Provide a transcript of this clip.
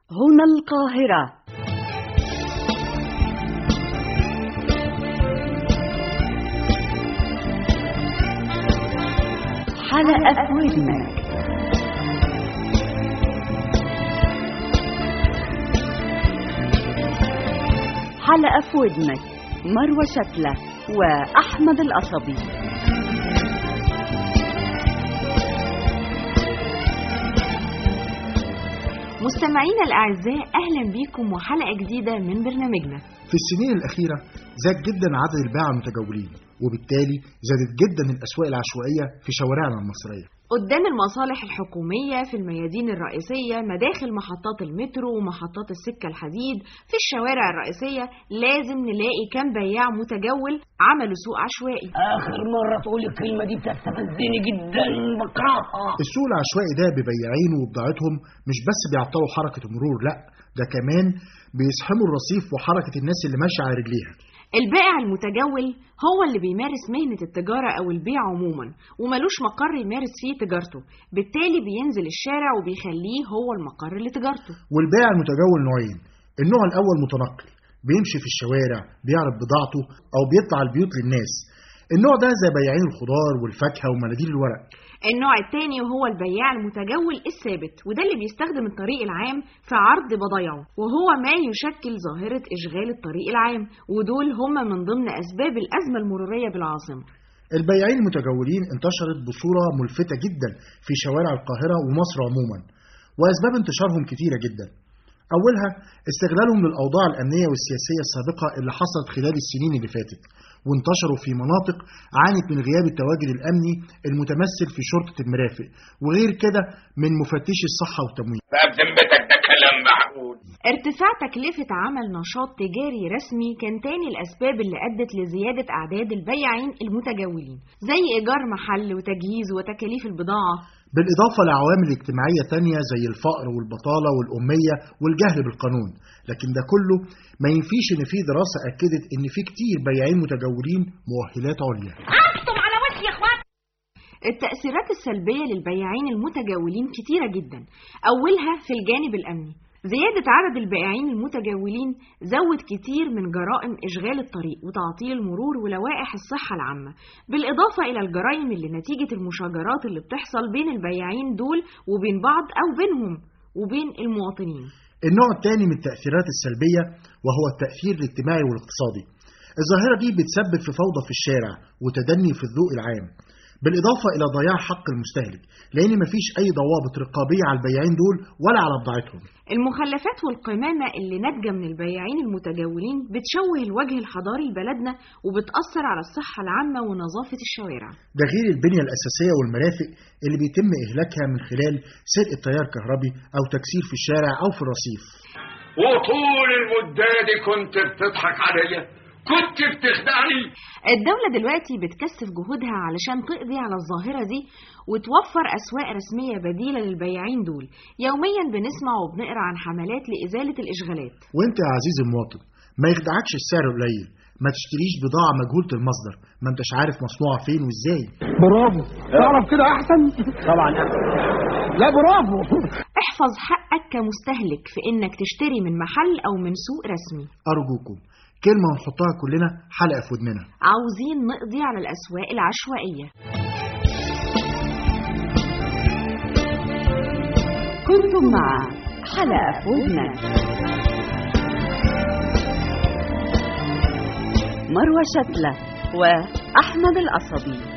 هنا القاهرة. حلقة ودنك. حلقة ودنك، مروة شتلة وأحمد القصبي. مستمعينا الأعزاء، أهلا بيكم وحلقة جديدة من برنامجنا. في السنين الأخيرة زاد جدا عدد الباعة المتجولين، وبالتالي زادت جدا الأسواق العشوائية في شوارعنا المصرية. قدام المصالح الحكومية، في الميادين الرئيسية، مداخل محطات المترو ومحطات السكة الحديد، في الشوارع الرئيسية لازم نلاقي كام بياع متجول عملوا سوق عشوائي. آخر مرة تقول الكلمة دي بتستفزني جدا، بكرهها. السوق العشوائي ده ببياعين وبضاعتهم مش بس بيعطلوا حركة المرور، لا ده كمان بيزحموا الرصيف وحركة الناس اللي ماشية على رجليها. البائع المتجول هو اللي بيمارس مهنة التجارة أو البيع عموما، وملوش مقر يمارس فيه تجارته، بالتالي بينزل الشارع وبيخليه هو المقر لتجارته. والبائع المتجول نوعين، النوع الأول متنقل بيمشي في الشوارع بيعرض بضاعته أو بيطلع البيوت للناس، النوع ده زي بياعين الخضار والفاكهة ومناديل الورق. النوع الثاني وهو البياع المتجول الثابت، وده اللي بيستخدم الطريق العام في عرض بضايعه، وهو ما يشكل ظاهرة إشغال الطريق العام، ودول هم من ضمن أسباب الأزمة المرورية بالعاصمة. البياعين المتجولين انتشرت بصورة ملفتة جدا في شوارع القاهرة ومصر عموما، وأسباب انتشارهم كتيرة جدا. أولها استغلالهم للأوضاع الأمنية والسياسية السابقة اللي حصلت خلال السنين اللي فاتت، وانتشروا في مناطق عانت من غياب التواجد الأمني المتمثل في شرطة المرافق، وغير كده من مفتشي الصحة والتموين. بذمتك ده كلام معقول؟ ارتفاع تكلفة عمل نشاط تجاري رسمي كان تاني الأسباب اللي أدت لزيادة أعداد البياعين المتجولين، زي إيجار محل وتجهيز وتكاليف البضاعة، بالإضافة لعوامل اجتماعية تانية زي الفقر والبطالة والأمية والجهل بالقانون. لكن ده كله ما ينفيش إن في دراسة أكدت إن في كتير بياعين متجولين مؤهلات عليا. أكتم على وشي يا إخوان. التأثيرات السلبية للبياعين المتجولين كتيرة جدا، أولها في الجانب الأمني. زيادة عدد البائعين المتجولين زود كتير من جرائم إشغال الطريق وتعطيل المرور ولوائح الصحة العامة، بالإضافة إلى الجرائم اللي نتيجة المشاجرات اللي بتحصل بين البياعين دول وبين بعض أو بينهم وبين المواطنين. النوع الثاني من التأثيرات السلبية وهو التأثير الاجتماعي والاقتصادي. الظاهرة دي بتسبب في فوضى في الشارع وتدني في الذوق العام، بالإضافة إلى ضياع حق المستهلك، لأن مفيش أي ضوابط رقابية على البياعين دول ولا على بضاعتهم. المخلفات والقمامة اللي ناتجة من البياعين المتجولين بتشوه الوجه الحضاري لبلدنا وبتأثر على الصحة العامة ونظافة الشوارع. ده غير البنية الأساسية والمرافق اللي بيتم إهلاكها من خلال سرقة تيار كهربي أو تكسير في الشارع أو في الرصيف. وطول المدة دي كنت بتضحك عليا، كنت بتخدعني. الدولة دلوقتي بتكثف جهودها علشان تقضي على الظاهرة دي وتوفر أسواق رسمية بديلة للبياعين دول. يوميا بنسمع وبنقرأ عن حملات لإزالة الإشغالات. وانت يا عزيزي المواطن ما يخدعكش السعر قليل، ما تشتريش بضاعة مجهولة المصدر، ما انتش عارف مصنوعة فين وازاي. برافو، تعرف كده أحسن؟ طبعا أحسن. لا برافو. احفظ حقك كمستهلك في إنك تشتري من محل أو من سوق رسمي. أرجوكم كلمة ونحطها كلنا حلقة في ودننا. عاوزين نقضي على الأسواق العشوائية. كنتم مع حلقة في ودنك، مروة شتلة وأحمد القصبي.